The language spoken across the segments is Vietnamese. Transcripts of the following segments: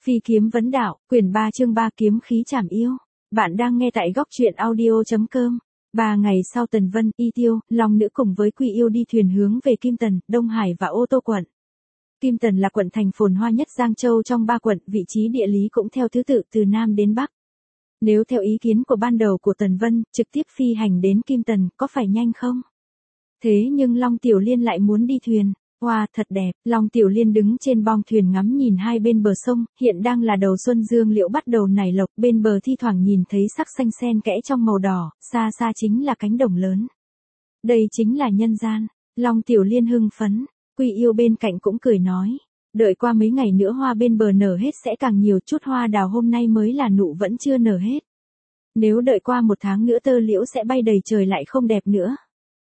Phi kiếm vấn đạo, quyển 3 chương 3 kiếm khí trảm yêu. Bạn đang nghe tại góc truyện audio.com. 3 ngày sau Tần Vân, Y Tiêu, Long Nữ cùng với Quy Yêu đi thuyền hướng về Kim Tần, Đông Hải và Ô Tô quận. Kim Tần là quận thành phồn hoa nhất Giang Châu trong 3 quận, vị trí địa lý cũng theo thứ tự từ Nam đến Bắc. Nếu theo ý kiến của ban đầu của Tần Vân, trực tiếp phi hành đến Kim Tần có phải nhanh không? Thế nhưng Long Tiểu Liên lại muốn đi thuyền. Wow, thật đẹp, Long Tiểu Liên đứng trên bong thuyền ngắm nhìn hai bên bờ sông, hiện đang là đầu xuân dương liễu bắt đầu nảy lộc, bên bờ thi thoảng nhìn thấy sắc xanh xen kẽ trong màu đỏ, xa xa chính là cánh đồng lớn. Đây chính là nhân gian, Long Tiểu Liên hưng phấn, Quy Yêu bên cạnh cũng cười nói, đợi qua mấy ngày nữa hoa bên bờ nở hết sẽ càng nhiều, chút hoa đào hôm nay mới là nụ vẫn chưa nở hết. Nếu đợi qua 1 tháng nữa tơ liễu sẽ bay đầy trời lại không đẹp nữa.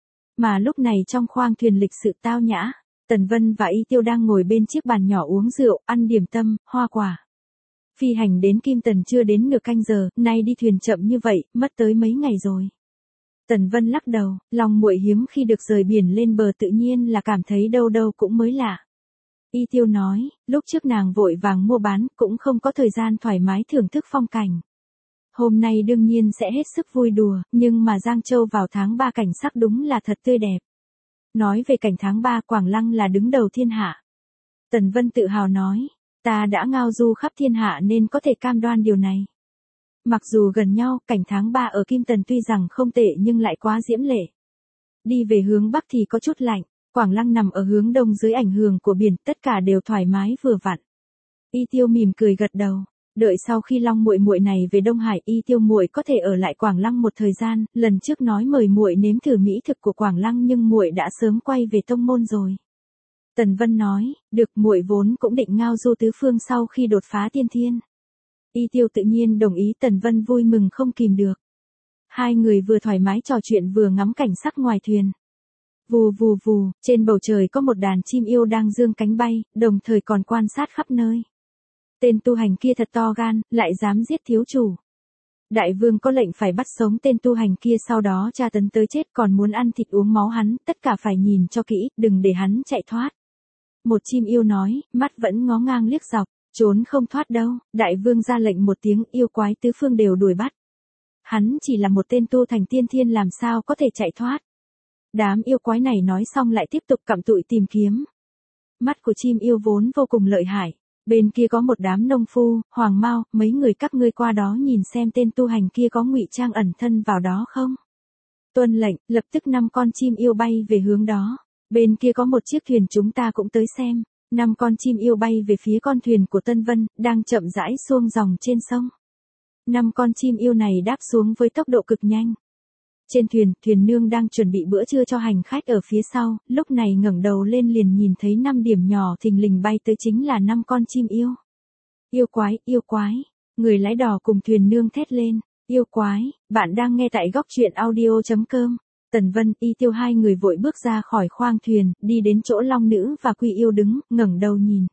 Mà lúc này trong khoang thuyền lịch sự tao nhã, Tần Vân và Y Tiêu đang ngồi bên chiếc bàn nhỏ uống rượu, ăn điểm tâm, hoa quả. Phi hành đến Kim Tần chưa đến nửa canh giờ, nay đi thuyền chậm như vậy, mất tới mấy ngày rồi. Tần Vân lắc đầu, lòng muội hiếm khi được rời biển lên bờ tự nhiên là cảm thấy đâu đâu cũng mới lạ. Y Tiêu nói, lúc trước nàng vội vàng mua bán, cũng không có thời gian thoải mái thưởng thức phong cảnh. Hôm nay đương nhiên sẽ hết sức vui đùa, nhưng mà Giang Châu vào tháng 3 cảnh sắc đúng là thật tươi đẹp. Nói về cảnh tháng 3 Quảng Lăng là đứng đầu thiên hạ. Tần Vân tự hào nói, ta đã ngao du khắp thiên hạ nên có thể cam đoan điều này. Mặc dù gần nhau, cảnh tháng 3 ở Kim Tần tuy rằng không tệ nhưng lại quá diễm lệ. Đi về hướng Bắc thì có chút lạnh, Quảng Lăng nằm ở hướng Đông dưới ảnh hưởng của biển, tất cả đều thoải mái vừa vặn. Y Tiêu mỉm cười gật đầu. Đợi sau khi Long muội muội này về Đông Hải, Y Tiêu muội có thể ở lại Quảng Lăng một thời gian, lần trước nói mời muội nếm thử mỹ thực của Quảng Lăng nhưng muội đã sớm quay về tông môn rồi. Tần Vân nói, được, muội vốn cũng định ngao du tứ phương sau khi đột phá tiên thiên. Y Tiêu tự nhiên đồng ý, Tần Vân vui mừng không kìm được. Hai người vừa thoải mái trò chuyện vừa ngắm cảnh sắc ngoài thuyền. Vù vù vù, trên bầu trời có một đàn chim yêu đang dương cánh bay, đồng thời còn quan sát khắp nơi. Tên tu hành kia thật to gan, lại dám giết thiếu chủ. Đại vương có lệnh phải bắt sống tên tu hành kia sau đó tra tấn tới chết, còn muốn ăn thịt uống máu hắn, tất cả phải nhìn cho kỹ, đừng để hắn chạy thoát. Một chim yêu nói, mắt vẫn ngó ngang liếc dọc, trốn không thoát đâu, đại vương ra lệnh một tiếng, yêu quái tứ phương đều đuổi bắt. Hắn chỉ là một tên tu thành tiên thiên làm sao có thể chạy thoát. Đám yêu quái này nói xong lại tiếp tục cặm cụi tìm kiếm. Mắt của chim yêu vốn vô cùng lợi hại. Bên kia có một đám nông phu, Hoàng Mao, mấy người các ngươi qua đó nhìn xem tên tu hành kia có ngụy trang ẩn thân vào đó không. Tuân lệnh, lập tức 5 con chim yêu bay về hướng đó. Bên kia có một chiếc thuyền chúng ta cũng tới xem. 5 con chim yêu bay về phía con thuyền của Tân Vân, đang chậm rãi xuông dòng trên sông. 5 con chim yêu này đáp xuống với tốc độ cực nhanh. Trên thuyền, thuyền nương đang chuẩn bị bữa trưa cho hành khách ở phía sau, lúc này ngẩng đầu lên liền nhìn thấy 5 điểm nhỏ thình lình bay tới, chính là 5 con chim yêu. Yêu quái, người lái đò cùng thuyền nương thét lên, yêu quái, bạn đang nghe tại góc truyện audio.com. Tần Vân, Y Tiêu hai người vội bước ra khỏi khoang thuyền, đi đến chỗ Long Nữ và Quy Yêu đứng, ngẩng đầu nhìn.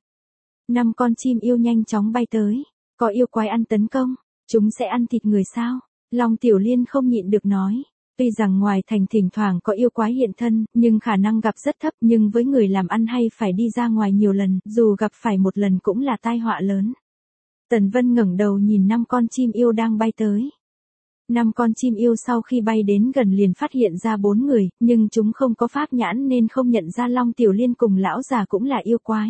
5 con chim yêu nhanh chóng bay tới, có yêu quái ăn tấn công, chúng sẽ ăn thịt người sao? Long Tiểu Liên không nhịn được nói. Tuy rằng ngoài thành thỉnh thoảng có yêu quái hiện thân, nhưng khả năng gặp rất thấp, nhưng với người làm ăn hay phải đi ra ngoài nhiều lần, dù gặp phải một lần cũng là tai họa lớn. Tần Vân ngẩng đầu nhìn 5 con chim yêu đang bay tới. 5 con chim yêu sau khi bay đến gần liền phát hiện ra 4 người, nhưng chúng không có pháp nhãn nên không nhận ra Long Tiểu Liên cùng lão già cũng là yêu quái.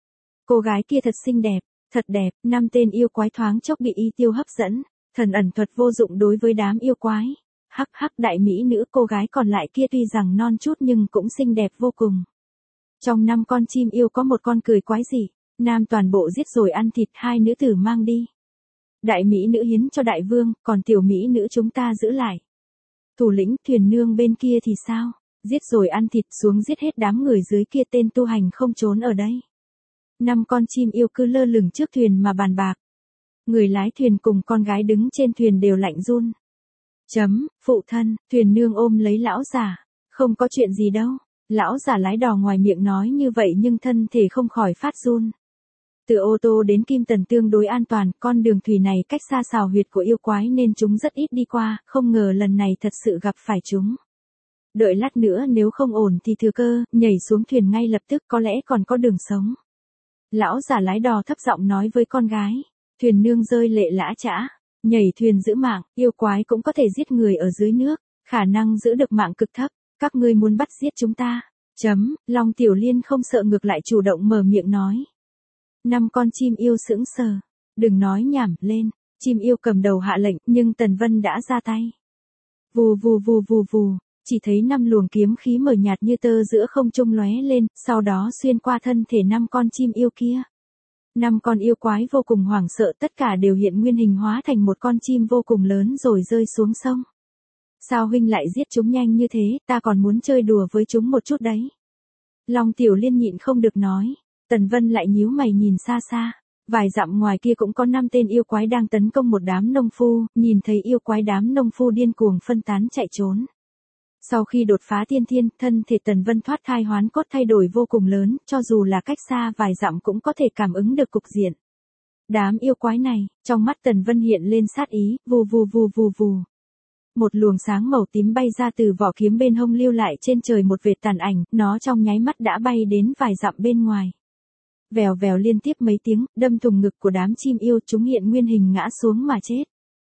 Cô gái kia thật xinh đẹp, thật đẹp, 5 tên yêu quái thoáng chốc bị Y Tiêu hấp dẫn, thần ẩn thuật vô dụng đối với đám yêu quái. Hắc hắc, đại mỹ nữ, cô gái còn lại kia tuy rằng non chút nhưng cũng xinh đẹp vô cùng. Trong 5 con chim yêu có một con cười quái dị, nam toàn bộ giết rồi ăn thịt, 2 nữ tử mang đi. Đại mỹ nữ hiến cho đại vương, còn tiểu mỹ nữ chúng ta giữ lại. Thủ lĩnh, thuyền nương bên kia thì sao? Giết rồi ăn thịt, xuống giết hết đám người dưới kia, tên tu hành không trốn ở đây. 5 con chim yêu cứ lơ lửng trước thuyền mà bàn bạc. Người lái thuyền cùng con gái đứng trên thuyền đều lạnh run. Phụ thân, thuyền nương ôm lấy lão già, không có chuyện gì đâu. Lão già lái đò ngoài miệng nói như vậy nhưng thân thể không khỏi phát run. Từ ô tô đến Kim Tần tương đối an toàn, con đường thủy này cách xa xào huyệt của yêu quái nên chúng rất ít đi qua, không ngờ lần này thật sự gặp phải chúng. Đợi lát nữa nếu không ổn thì thừa cơ, nhảy xuống thuyền ngay lập tức, có lẽ còn có đường sống. Lão già lái đò thấp giọng nói với con gái. Thuyền nương rơi lệ lã chã. Nhảy thuyền giữ mạng, yêu quái cũng có thể giết người ở dưới nước. Khả năng giữ được mạng cực thấp. Các ngươi muốn bắt giết chúng ta. Long Tiểu Liên không sợ ngược lại chủ động mở miệng nói. 5 con chim yêu sững sờ. Đừng nói nhảm, lên. Chim yêu cầm đầu hạ lệnh, nhưng Tần Vân đã ra tay. Vù vù vù vù vù, chỉ thấy 5 luồng kiếm khí mờ nhạt như tơ giữa không trung lóe lên, sau đó xuyên qua thân thể 5 con chim yêu kia. 5 con yêu quái vô cùng hoảng sợ, tất cả đều hiện nguyên hình hóa thành một con chim vô cùng lớn rồi rơi xuống sông. Sao huynh lại giết chúng nhanh như thế, ta còn muốn chơi đùa với chúng một chút đấy. Long Tiểu Liên nhịn không được nói. Tần Vân lại nhíu mày nhìn xa xa. Vài dặm ngoài kia cũng có 5 tên yêu quái đang tấn công một đám nông phu, nhìn thấy yêu quái đám nông phu điên cuồng phân tán chạy trốn. Sau khi đột phá tiên thiên, thân thể Tần Vân thoát thai hoán cốt thay đổi vô cùng lớn, cho dù là cách xa vài dặm cũng có thể cảm ứng được cục diện. Đám yêu quái này, trong mắt Tần Vân hiện lên sát ý, vù vù vù vù vù. Một luồng sáng màu tím bay ra từ vỏ kiếm bên hông lưu lại trên trời một vệt tàn ảnh, nó trong nháy mắt đã bay đến vài dặm bên ngoài. Vèo vèo liên tiếp mấy tiếng, đâm thủng ngực của đám chim yêu, chúng hiện nguyên hình ngã xuống mà chết.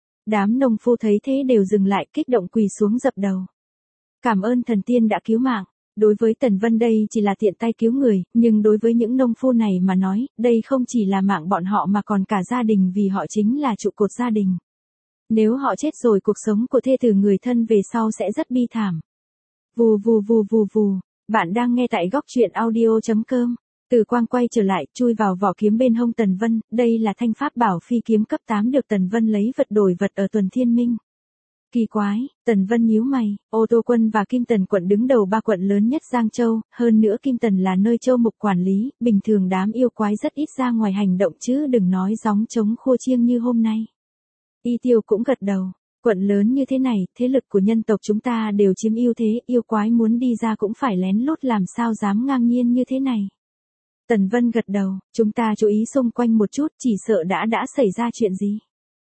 Đám nông phu thấy thế đều dừng lại, kích động quỳ xuống dập đầu. Cảm ơn thần tiên đã cứu mạng. Đối với Tần Vân đây chỉ là tiện tay cứu người, nhưng đối với những nông phu này mà nói, đây không chỉ là mạng bọn họ mà còn cả gia đình, vì họ chính là trụ cột gia đình. Nếu họ chết rồi, cuộc sống của thê tử người thân về sau sẽ rất bi thảm. Vù vù vù vù vù. Bạn đang nghe tại góc truyện audio.com. Từ quang quay trở lại, chui vào vỏ kiếm bên hông Tần Vân, đây là thanh pháp bảo phi kiếm cấp 8 được Tần Vân lấy vật đổi vật ở Tuần Thiên Minh. Kỳ quái, Tần Vân nhíu mày, Ô Tô Quân và Kim Tần quận đứng đầu 3 quận lớn nhất Giang Châu, hơn nữa Kim Tần là nơi Châu Mục quản lý, bình thường đám yêu quái rất ít ra ngoài hành động chứ đừng nói gióng trống khua chiêng như hôm nay. Y Tiêu cũng gật đầu, quận lớn như thế này, thế lực của nhân tộc chúng ta đều chiếm ưu thế, yêu quái muốn đi ra cũng phải lén lút, làm sao dám ngang nhiên như thế này. Tần Vân gật đầu, chúng ta chú ý xung quanh một chút, chỉ sợ đã xảy ra chuyện gì.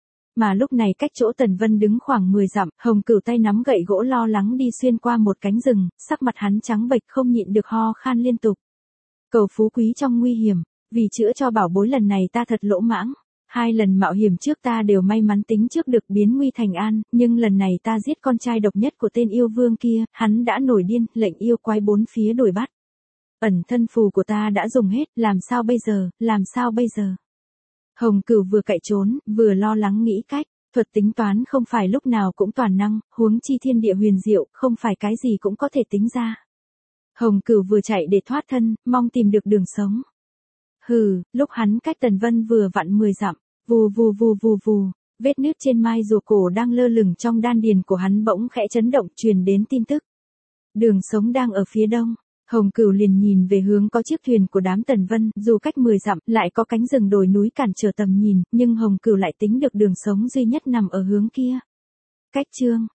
Mà lúc này cách chỗ Tần Vân đứng khoảng 10 dặm, Hồng Cửu tay nắm gậy gỗ lo lắng đi xuyên qua một cánh rừng, sắc mặt hắn trắng bệch không nhịn được ho khan liên tục. Cầu phú quý trong nguy hiểm, vì chữa cho bảo bối lần này ta thật lỗ mãng. 2 lần mạo hiểm trước ta đều may mắn tính trước được biến nguy thành an, nhưng lần này ta giết con trai độc nhất của tên yêu vương kia, hắn đã nổi điên, lệnh yêu quái 4 phía đuổi bắt. Ẩn thân phù của ta đã dùng hết, làm sao bây giờ? Hồng Cửu vừa cậy trốn, vừa lo lắng nghĩ cách, thuật tính toán không phải lúc nào cũng toàn năng, huống chi thiên địa huyền diệu, không phải cái gì cũng có thể tính ra. Hồng Cửu vừa chạy để thoát thân, mong tìm được đường sống. Lúc hắn cách Tần Vân vừa vặn 10 dặm, vù vù vù vù vù, vết nứt trên mai rùa cổ đang lơ lửng trong đan điền của hắn bỗng khẽ chấn động, truyền đến tin tức. Đường sống đang ở phía đông. Hồng Cửu liền nhìn về hướng có chiếc thuyền của đám Tần Vân, dù cách 10 dặm, lại có cánh rừng đồi núi cản trở tầm nhìn, nhưng Hồng Cửu lại tính được đường sống duy nhất nằm ở hướng kia. Cách chương,